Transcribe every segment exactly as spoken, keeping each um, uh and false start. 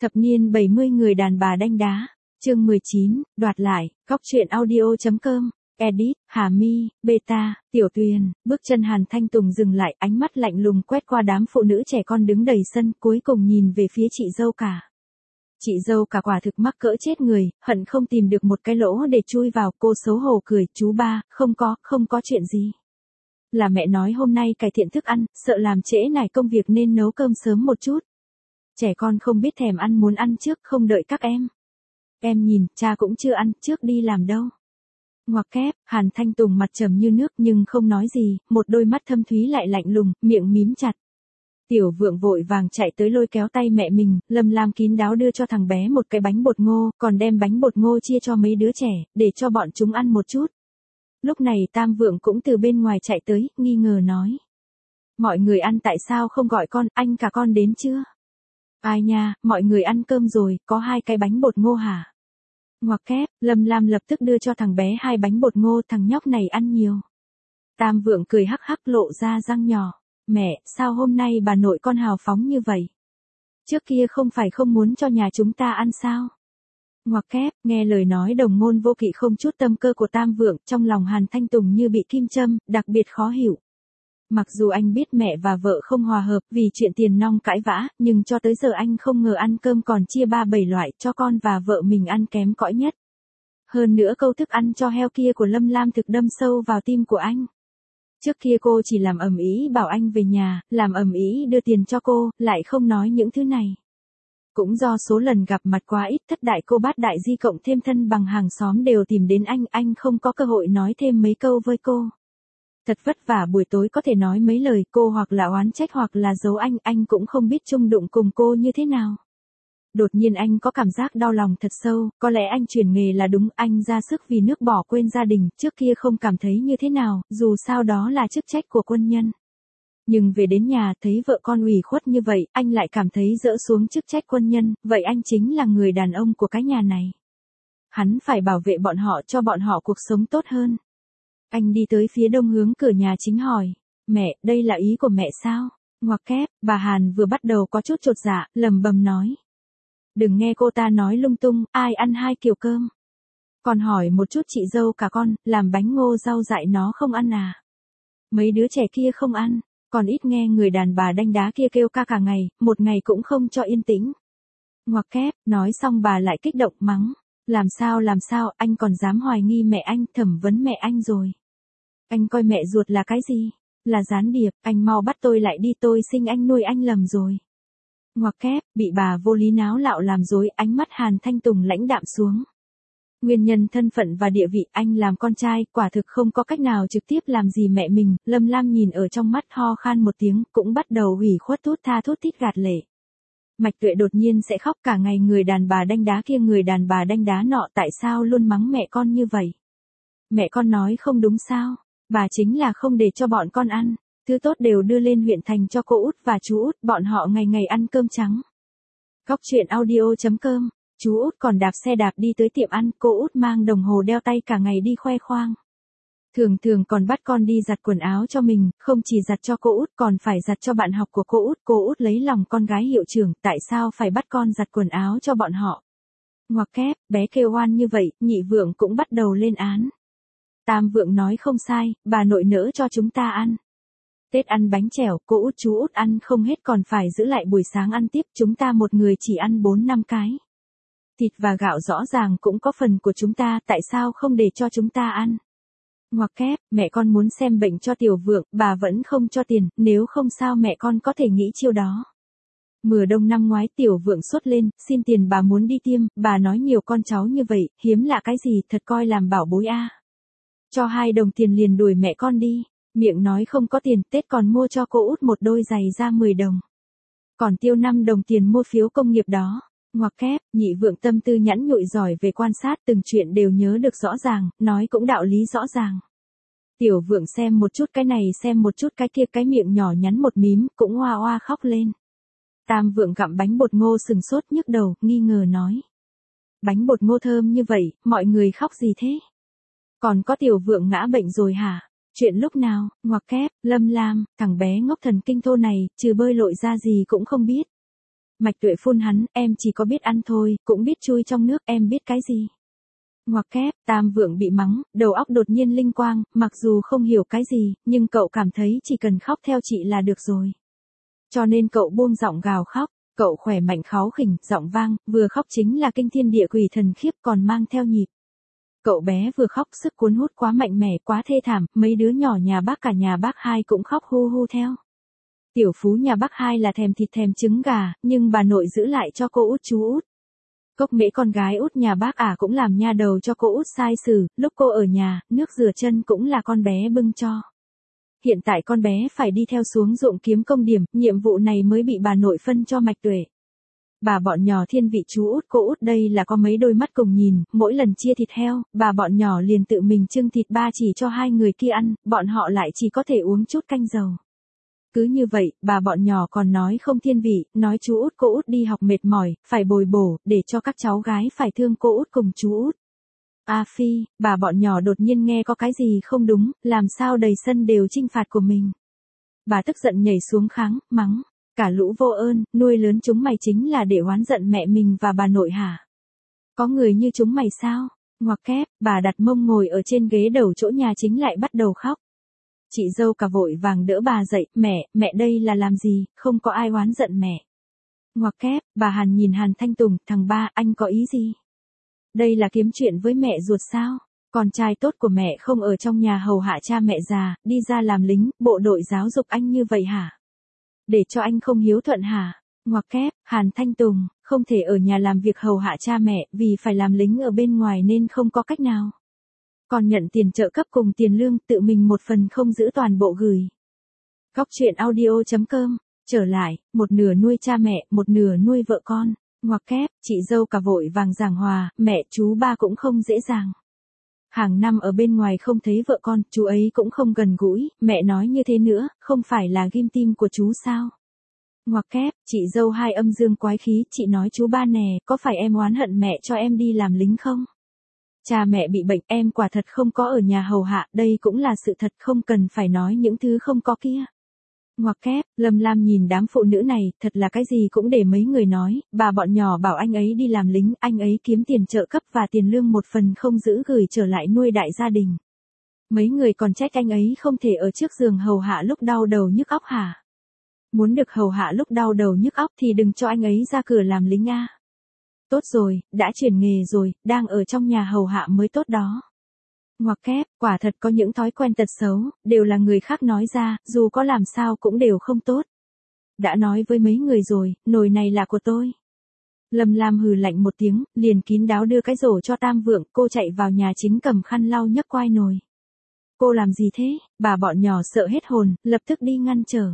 Thập niên bảy mươi người đàn bà đanh đá. Chương mười chín, đoạt lại, góc truyện audio.com. Edit, Hà Mi, Beta, Tiểu Tuyền. Bước chân Hàn Thanh Tùng dừng lại, ánh mắt lạnh lùng quét qua đám phụ nữ trẻ con đứng đầy sân, cuối cùng nhìn về phía chị dâu cả. Chị dâu cả quả thực mắc cỡ chết người, hận không tìm được một cái lỗ để chui vào. Cô xấu hổ cười, chú ba, không có, không có chuyện gì. Là mẹ nói hôm nay cải thiện thức ăn, sợ làm trễ nải công việc nên nấu cơm sớm một chút. Trẻ con không biết thèm ăn muốn ăn trước, không đợi các em. Em nhìn, cha cũng chưa ăn, trước đi làm đâu. Ngoặc kép, Hàn Thanh Tùng mặt trầm như nước nhưng không nói gì, một đôi mắt thâm thúy lại lạnh lùng, miệng mím chặt. Tiểu Vượng vội vàng chạy tới lôi kéo tay mẹ mình, Lâm Lam kín đáo đưa cho thằng bé một cái bánh bột ngô, còn đem bánh bột ngô chia cho mấy đứa trẻ, để cho bọn chúng ăn một chút. Lúc này Tam Vượng cũng từ bên ngoài chạy tới, nghi ngờ nói. Mọi người ăn tại sao không gọi con, anh cả con đến chưa? Ai nha, mọi người ăn cơm rồi, có hai cái bánh bột ngô hả? Ngoặc kép, Lâm Lam lập tức đưa cho thằng bé hai bánh bột ngô, thằng nhóc này ăn nhiều. Tam Vượng cười hắc hắc lộ ra răng nhỏ. Mẹ, sao hôm nay bà nội con hào phóng như vậy? Trước kia không phải không muốn cho nhà chúng ta ăn sao? Ngoặc kép, nghe lời nói đồng môn vô kỵ không chút tâm cơ của Tam Vượng, trong lòng Hàn Thanh Tùng như bị kim châm, đặc biệt khó hiểu. Mặc dù anh biết mẹ và vợ không hòa hợp vì chuyện tiền nong cãi vã, nhưng cho tới giờ anh không ngờ ăn cơm còn chia ba bảy loại cho con và vợ mình ăn kém cỏi nhất. Hơn nữa câu thức ăn cho heo kia của Lâm Lam thực đâm sâu vào tim của anh. Trước kia cô chỉ làm ầm ĩ bảo anh về nhà, làm ầm ĩ đưa tiền cho cô, lại không nói những thứ này. Cũng do số lần gặp mặt quá ít, thất đại cô bát đại di cộng thêm thân bằng hàng xóm đều tìm đến anh, anh không có cơ hội nói thêm mấy câu với cô. Thật vất vả buổi tối có thể nói mấy lời, cô hoặc là oán trách hoặc là giấu anh, anh cũng không biết chung đụng cùng cô như thế nào. Đột nhiên anh có cảm giác đau lòng thật sâu, có lẽ anh chuyển nghề là đúng, anh ra sức vì nước bỏ quên gia đình, trước kia không cảm thấy như thế nào, dù sao đó là chức trách của quân nhân. Nhưng về đến nhà thấy vợ con ủy khuất như vậy, anh lại cảm thấy dỡ xuống chức trách quân nhân, vậy anh chính là người đàn ông của cái nhà này. Hắn phải bảo vệ bọn họ cho bọn họ cuộc sống tốt hơn. Anh đi tới phía đông hướng cửa nhà chính hỏi, mẹ, đây là ý của mẹ sao? Ngoặc kép, bà Hàn vừa bắt đầu có chút chột dạ, lầm bầm nói. Đừng nghe cô ta nói lung tung, ai ăn hai kiểu cơm. Còn hỏi một chút chị dâu cả con, làm bánh ngô rau dại nó không ăn à? Mấy đứa trẻ kia không ăn, còn ít nghe người đàn bà đanh đá kia kêu ca cả ngày, một ngày cũng không cho yên tĩnh. Ngoặc kép, nói xong bà lại kích động mắng. Làm sao làm sao, anh còn dám hoài nghi mẹ anh, thẩm vấn mẹ anh rồi. Anh coi mẹ ruột là cái gì? Là gián điệp, anh mau bắt tôi lại đi, tôi sinh anh nuôi anh lầm rồi. Ngoặc kép, bị bà vô lý náo lạo làm dối, ánh mắt Hàn Thanh Tùng lãnh đạm xuống. Nguyên nhân thân phận và địa vị, anh làm con trai, quả thực không có cách nào trực tiếp làm gì mẹ mình, Lâm Lam nhìn ở trong mắt ho khan một tiếng, cũng bắt đầu ủy khuất thút tha thút thít gạt lệ. Mạch Tuệ đột nhiên sẽ khóc cả ngày, người đàn bà đanh đá kia người đàn bà đanh đá nọ tại sao luôn mắng mẹ con như vậy? Mẹ con nói không đúng sao? Bà chính là không để cho bọn con ăn, thứ tốt đều đưa lên huyện thành cho cô út và chú út, bọn họ ngày ngày ăn cơm trắng. Góc truyện audio.com, chú út còn đạp xe đạp đi tới tiệm ăn, cô út mang đồng hồ đeo tay cả ngày đi khoe khoang. Thường thường còn bắt con đi giặt quần áo cho mình, không chỉ giặt cho cô út còn phải giặt cho bạn học của cô út, cô út lấy lòng con gái hiệu trưởng, tại sao phải bắt con giặt quần áo cho bọn họ? Ngoặc kép, bé kêu oan như vậy, Nhị Vượng cũng bắt đầu lên án. Tam Vượng nói không sai, bà nội nỡ cho chúng ta ăn. Tết ăn bánh chèo, cô út chú út ăn không hết còn phải giữ lại buổi sáng ăn tiếp, chúng ta một người chỉ ăn bốn năm cái. Thịt và gạo rõ ràng cũng có phần của chúng ta, tại sao không để cho chúng ta ăn? Ngoặc kép, mẹ con muốn xem bệnh cho Tiểu Vượng, bà vẫn không cho tiền, nếu không sao mẹ con có thể nghĩ chiêu đó. Mùa đông năm ngoái Tiểu Vượng sốt lên, xin tiền bà muốn đi tiêm, bà nói nhiều con cháu như vậy, hiếm lạ cái gì, thật coi làm bảo bối a. Cho hai đồng tiền liền đuổi mẹ con đi, miệng nói không có tiền, Tết còn mua cho cô út một đôi giày ra mười đồng. Còn tiêu năm đồng tiền mua phiếu công nghiệp đó. Ngoặc kép, Nhị Vượng tâm tư nhẵn nhụi giỏi về quan sát, từng chuyện đều nhớ được rõ ràng, nói cũng đạo lý rõ ràng. Tiểu Vượng xem một chút cái này xem một chút cái kia, cái miệng nhỏ nhắn một mím, cũng hoa hoa khóc lên. Tam Vượng gặm bánh bột ngô sừng sốt nhức đầu, nghi ngờ nói. Bánh bột ngô thơm như vậy, mọi người khóc gì thế? Còn có Tiểu Vượng ngã bệnh rồi hả? Chuyện lúc nào? Ngoặc kép, Lâm Lam, thằng bé ngốc thần kinh thô này, trừ bơi lội ra gì cũng không biết. Mạch Tuệ phun hắn, em chỉ có biết ăn thôi, cũng biết chui trong nước, em biết cái gì. Ngoặc kép, Tam Vượng bị mắng, đầu óc đột nhiên linh quang, mặc dù không hiểu cái gì, nhưng cậu cảm thấy chỉ cần khóc theo chị là được rồi. Cho nên cậu buông giọng gào khóc, cậu khỏe mạnh kháu khỉnh, giọng vang, vừa khóc chính là kinh thiên địa quỷ thần khiếp còn mang theo nhịp. Cậu bé vừa khóc sức cuốn hút quá mạnh mẽ quá thê thảm, mấy đứa nhỏ nhà bác cả nhà bác hai cũng khóc hu hu theo. Tiểu Phú nhà bác hai là thèm thịt thèm trứng gà, nhưng bà nội giữ lại cho cô út chú út. Cốc Mễ con gái út nhà bác ả cũng làm nha đầu cho cô út sai xử, lúc cô ở nhà, nước rửa chân cũng là con bé bưng cho. Hiện tại con bé phải đi theo xuống ruộng kiếm công điểm, nhiệm vụ này mới bị bà nội phân cho Mạch Tuệ. Bà bọn nhỏ thiên vị chú út cô út đây là có mấy đôi mắt cùng nhìn, mỗi lần chia thịt heo, bà bọn nhỏ liền tự mình trưng thịt ba chỉ cho hai người kia ăn, bọn họ lại chỉ có thể uống chút canh dầu. Cứ như vậy, bà bọn nhỏ còn nói không thiên vị, nói chú út cô út đi học mệt mỏi, phải bồi bổ, để cho các cháu gái phải thương cô út cùng chú út. A Phi, bà bọn nhỏ đột nhiên nghe có cái gì không đúng, làm sao đầy sân đều trinh phạt của mình. Bà tức giận nhảy xuống kháng, mắng, cả lũ vô ơn, nuôi lớn chúng mày chính là để oán giận mẹ mình và bà nội hả? Có người như chúng mày sao? Ngoặc kép, bà đặt mông ngồi ở trên ghế đầu chỗ nhà chính lại bắt đầu khóc. Chị dâu cả vội vàng đỡ bà dậy, mẹ, mẹ đây là làm gì, không có ai oán giận mẹ. Ngoặc kép, bà Hàn nhìn Hàn Thanh Tùng, thằng ba, anh có ý gì? Đây là kiếm chuyện với mẹ ruột sao? Con trai tốt của mẹ không ở trong nhà hầu hạ cha mẹ già, đi ra làm lính, bộ đội giáo dục anh như vậy hả? Để cho anh không hiếu thuận hả? Ngoặc kép, Hàn Thanh Tùng, không thể ở nhà làm việc hầu hạ cha mẹ, vì phải làm lính ở bên ngoài nên không có cách nào. Còn nhận tiền trợ cấp cùng tiền lương, tự mình một phần không giữ toàn bộ gửi. Góc truyện audio chấm com, trở lại, một nửa nuôi cha mẹ, một nửa nuôi vợ con. Ngoặc kép, chị dâu cả vội vàng giảng hòa, mẹ chú ba cũng không dễ dàng. Hàng năm ở bên ngoài không thấy vợ con, chú ấy cũng không gần gũi, mẹ nói như thế nữa, không phải là ghim tim của chú sao? Ngoặc kép, chị dâu hai âm dương quái khí, chị nói chú ba nè, có phải em oán hận mẹ cho em đi làm lính không? Cha mẹ bị bệnh, em quả thật không có ở nhà hầu hạ, đây cũng là sự thật, không cần phải nói những thứ không có kia. Ngoặc kép, Lâm Lam nhìn đám phụ nữ này, thật là cái gì cũng để mấy người nói, bà bọn nhỏ bảo anh ấy đi làm lính, anh ấy kiếm tiền trợ cấp và tiền lương một phần không giữ gửi trở lại nuôi đại gia đình. Mấy người còn trách anh ấy không thể ở trước giường hầu hạ lúc đau đầu nhức óc hả? Muốn được hầu hạ lúc đau đầu nhức óc thì đừng cho anh ấy ra cửa làm lính a. Tốt rồi, đã chuyển nghề rồi, đang ở trong nhà hầu hạ mới tốt đó. Ngoặc kép, quả thật có những thói quen tật xấu, đều là người khác nói ra, dù có làm sao cũng đều không tốt. Đã nói với mấy người rồi, nồi này là của tôi. Lâm Lam hừ lạnh một tiếng, liền kín đáo đưa cái rổ cho Tam Vượng, cô chạy vào nhà chính cầm khăn lau nhấc quai nồi. Cô làm gì thế? Bà bọn nhỏ sợ hết hồn, lập tức đi ngăn trở.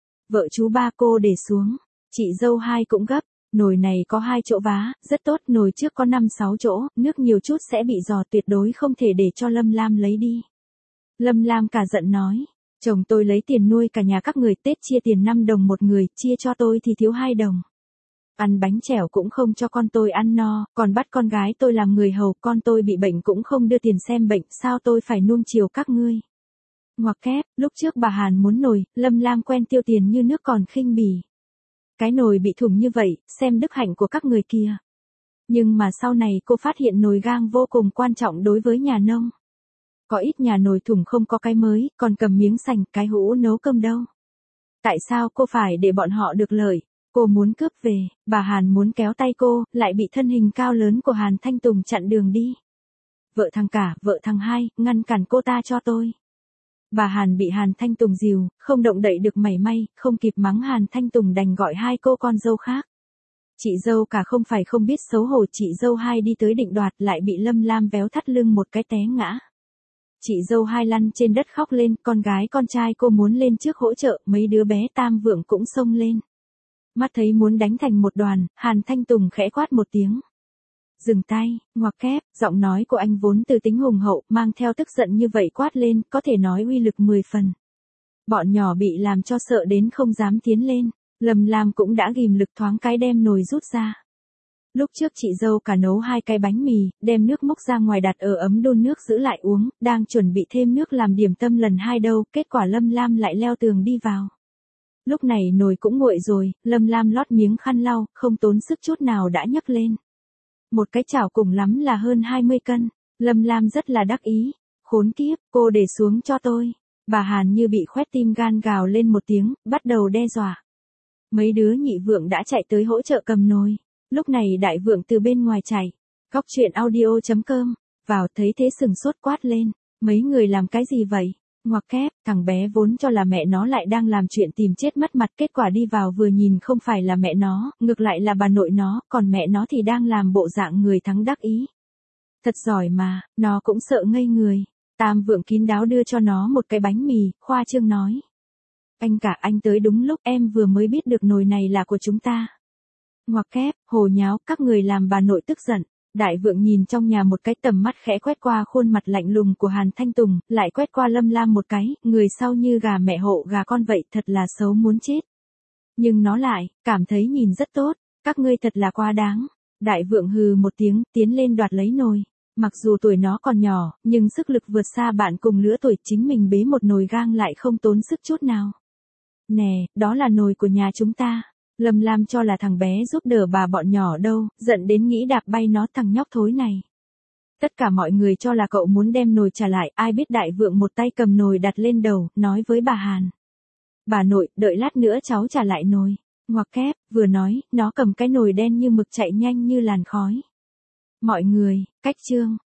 Vợ chú ba cô để xuống, chị dâu hai cũng gấp. Nồi này có hai chỗ vá, rất tốt, nồi trước có năm sáu chỗ, nước nhiều chút sẽ bị giò, tuyệt đối không thể để cho Lâm Lam lấy đi. Lâm Lam cả giận nói, chồng tôi lấy tiền nuôi cả nhà các người, Tết chia tiền năm đồng một người, chia cho tôi thì thiếu hai đồng. Ăn bánh chèo cũng không cho con tôi ăn no, còn bắt con gái tôi làm người hầu, con tôi bị bệnh cũng không đưa tiền xem bệnh, sao tôi phải nuông chiều các ngươi. Ngoặc kép, lúc trước bà Hàn muốn nồi, Lâm Lam quen tiêu tiền như nước còn khinh bỉ. Cái nồi bị thủng như vậy, xem đức hạnh của các người kia. Nhưng mà sau này cô phát hiện nồi gang vô cùng quan trọng đối với nhà nông. Có ít nhà nồi thủng không có cái mới, còn cầm miếng sành, cái hũ nấu cơm đâu. Tại sao cô phải để bọn họ được lợi? Cô muốn cướp về, bà Hàn muốn kéo tay cô, lại bị thân hình cao lớn của Hàn Thanh Tùng chặn đường đi. Vợ thằng cả, vợ thằng hai, ngăn cản cô ta cho tôi. Bà Hàn bị Hàn Thanh Tùng dìu, không động đậy được mảy may, không kịp mắng Hàn Thanh Tùng đành gọi hai cô con dâu khác. Chị dâu cả không phải không biết xấu hổ, chị dâu hai đi tới định đoạt lại bị Lâm Lam véo thắt lưng một cái té ngã. Chị dâu hai lăn trên đất khóc lên, con gái con trai cô muốn lên trước hỗ trợ, mấy đứa bé Tam Vượng cũng xông lên. Mắt thấy muốn đánh thành một đoàn, Hàn Thanh Tùng khẽ quát một tiếng. Dừng tay, ngoặc kép, giọng nói của anh vốn từ tính hùng hậu, mang theo tức giận như vậy quát lên, có thể nói uy lực mười phần. Bọn nhỏ bị làm cho sợ đến không dám tiến lên, Lâm Lam cũng đã ghim lực thoáng cái đem nồi rút ra. Lúc trước chị dâu cả nấu hai cái bánh mì, đem nước múc ra ngoài đặt ở ấm đun nước giữ lại uống, đang chuẩn bị thêm nước làm điểm tâm lần hai đâu, kết quả Lâm Lam lại leo tường đi vào. Lúc này nồi cũng nguội rồi, Lâm Lam lót miếng khăn lau, không tốn sức chút nào đã nhấc lên. Một cái chảo cùng lắm là hơn hai mươi cân. Lâm Lam rất là đắc ý. Khốn kiếp, cô để xuống cho tôi. Bà Hàn như bị khoét tim gan gào lên một tiếng, bắt đầu đe dọa. Mấy đứa nhị vượng đã chạy tới hỗ trợ cầm nồi. Lúc này đại vượng từ bên ngoài chạy. Góc truyện audio chấm com. Vào thấy thế sừng sốt quát lên. Mấy người làm cái gì vậy? Ngoặc kép, thằng bé vốn cho là mẹ nó lại đang làm chuyện tìm chết mất mặt, kết quả đi vào vừa nhìn không phải là mẹ nó, ngược lại là bà nội nó, còn mẹ nó thì đang làm bộ dạng người thắng đắc ý. Thật giỏi mà, nó cũng sợ ngây người. Tam vượng kín đáo đưa cho nó một cái bánh mì, khoa trương nói. Anh cả, anh tới đúng lúc, em vừa mới biết được nồi này là của chúng ta. Ngoặc kép, hồ nháo, các người làm bà nội tức giận. Đại vượng nhìn trong nhà một cái, tầm mắt khẽ quét qua khuôn mặt lạnh lùng của Hàn Thanh Tùng, lại quét qua Lâm Lam một cái, người sau như gà mẹ hộ gà con vậy, thật là xấu muốn chết. Nhưng nó lại, cảm thấy nhìn rất tốt, các ngươi thật là quá đáng. Đại vượng hừ một tiếng, tiến lên đoạt lấy nồi. Mặc dù tuổi nó còn nhỏ, nhưng sức lực vượt xa bạn cùng lứa tuổi, chính mình bế một nồi gang lại không tốn sức chút nào. Nè, đó là nồi của nhà chúng ta. Lâm Lam cho là thằng bé giúp đỡ bà bọn nhỏ đâu, giận đến nghĩ đạp bay nó, thằng nhóc thối này. Tất cả mọi người cho là cậu muốn đem nồi trả lại, ai biết đại vượng một tay cầm nồi đặt lên đầu, nói với bà Hàn. Bà nội, đợi lát nữa cháu trả lại nồi. Ngoặc kép, vừa nói, nó cầm cái nồi đen như mực chạy nhanh như làn khói. Mọi người, cách chương.